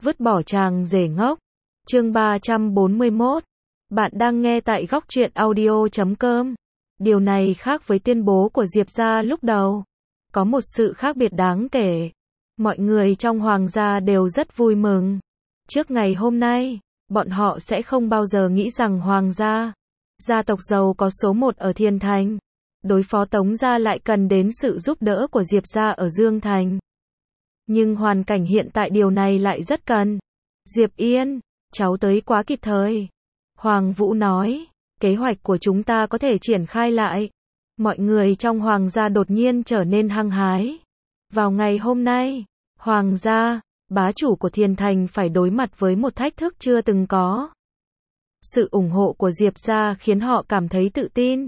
Vứt bỏ chàng rể ngốc. Chương 341. Bạn đang nghe tại góc truyện audio.com. Điều này khác với tuyên bố của Diệp gia lúc đầu. Có một sự khác biệt đáng kể. Mọi người trong Hoàng gia đều rất vui mừng. Trước ngày hôm nay, bọn họ sẽ không bao giờ nghĩ rằng Hoàng gia, gia tộc giàu có số 1 ở Thiên Thành, đối phó Tống gia lại cần đến sự giúp đỡ của Diệp gia ở Dương Thành. Nhưng hoàn cảnh hiện tại điều này lại rất cần. Diệp Yên, cháu tới quá kịp thời. Hoàng Vũ nói, kế hoạch của chúng ta có thể triển khai lại. Mọi người trong Hoàng gia đột nhiên trở nên hăng hái. Vào ngày hôm nay, Hoàng gia, bá chủ của Thiên Thành phải đối mặt với một thách thức chưa từng có. Sự ủng hộ của Diệp gia khiến họ cảm thấy tự tin.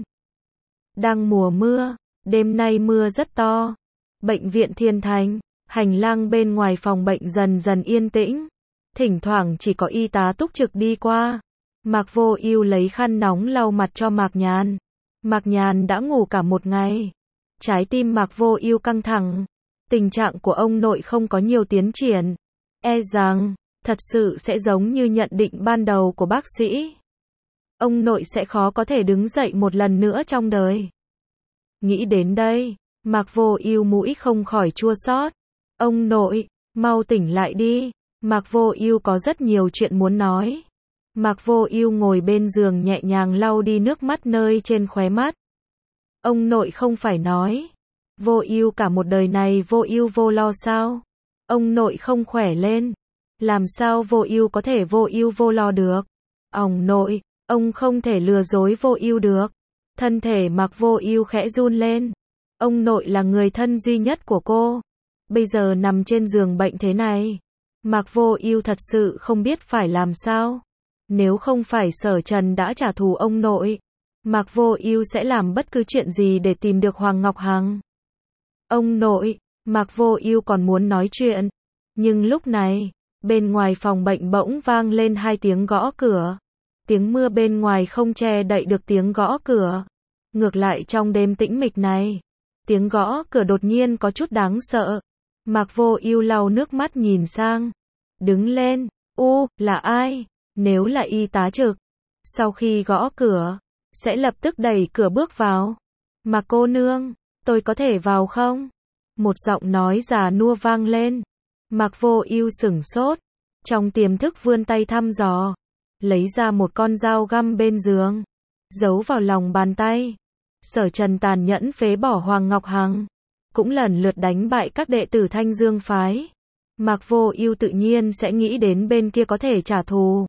Đang mùa mưa, đêm nay mưa rất to. Bệnh viện Thiên Thành, hành lang bên ngoài phòng bệnh dần dần yên tĩnh. Thỉnh thoảng chỉ có y tá túc trực đi qua. Mạc Vô Ưu lấy khăn nóng lau mặt cho Mạc Nhàn. Mạc Nhàn đã ngủ cả một ngày. Trái tim Mạc Vô Ưu căng thẳng. Tình trạng của ông nội không có nhiều tiến triển. E rằng, thật sự sẽ giống như nhận định ban đầu của bác sĩ. Ông nội sẽ khó có thể đứng dậy một lần nữa trong đời. Nghĩ đến đây, Mạc Vô Ưu mũi không khỏi chua xót. Ông nội, mau tỉnh lại đi. Mạc Vô Ưu có rất nhiều chuyện muốn nói. Mạc Vô Ưu ngồi bên giường nhẹ nhàng lau đi nước mắt nơi trên khóe mắt. Ông nội không phải nói, Vô Ưu cả một đời này vô ưu vô lo sao? Ông nội không khỏe lên, làm sao Vô Ưu có thể vô ưu vô lo được? Ông nội, ông không thể lừa dối Vô Ưu được. Thân thể Mạc Vô Ưu khẽ run lên. Ông nội là người thân duy nhất của cô. Bây giờ nằm trên giường bệnh thế này, Mạc Vô Ưu thật sự không biết phải làm sao. Nếu không phải Sở Trần đã trả thù ông nội, Mạc Vô Ưu sẽ làm bất cứ chuyện gì để tìm được Hoàng Ngọc Hằng. Ông nội, Mạc Vô Ưu còn muốn nói chuyện, nhưng lúc này, bên ngoài phòng bệnh bỗng vang lên 2 tiếng gõ cửa. Tiếng mưa bên ngoài không che đậy được tiếng gõ cửa. Ngược lại trong đêm tĩnh mịch này, tiếng gõ cửa đột nhiên có chút đáng sợ. Mạc Vô Ưu lau nước mắt nhìn sang. Đứng lên, là ai? Nếu là y tá trực, sau khi gõ cửa, sẽ lập tức đẩy cửa bước vào. Mạc cô nương, tôi có thể vào không? Một giọng nói già nua vang lên. Mạc Vô Ưu sững sốt, trong tiềm thức vươn tay thăm dò, lấy ra một con dao găm bên giường, giấu vào lòng bàn tay. Sở Trần tàn nhẫn phế bỏ Hoàng Ngọc Hằng, cũng lần lượt đánh bại các đệ tử Thanh Dương phái. Mạc Vô Ưu tự nhiên sẽ nghĩ đến bên kia có thể trả thù.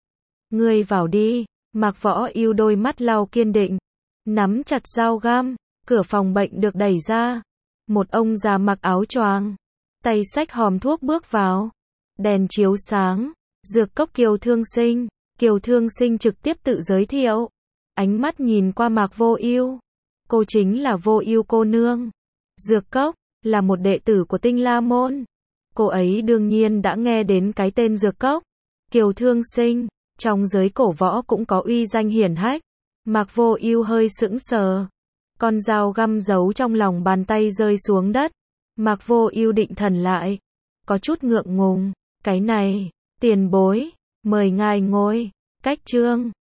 Ngươi vào đi. Mạc Võ Ưu đôi mắt lau kiên định, nắm chặt dao găm. Cửa phòng bệnh được đẩy ra. Một ông già mặc áo choàng, tay xách hòm thuốc bước vào. Đèn chiếu sáng. Dược cốc Kiều Thương Sinh. Kiều Thương Sinh trực tiếp tự giới thiệu. Ánh mắt nhìn qua Mạc Vô Ưu. Cô chính là Vô Ưu cô nương. Dược cốc là một đệ tử của Tinh La môn. Cô ấy đương nhiên đã nghe đến cái tên Dược cốc. Kiều Thương Sinh, trong giới cổ võ cũng có uy danh hiển hách. Mạc Vô Ưu hơi sững sờ. Con dao găm giấu trong lòng bàn tay rơi xuống đất. Mạc Vô Ưu định thần lại, có chút ngượng ngùng. Cái này, tiền bối, mời ngài ngồi. Cách chương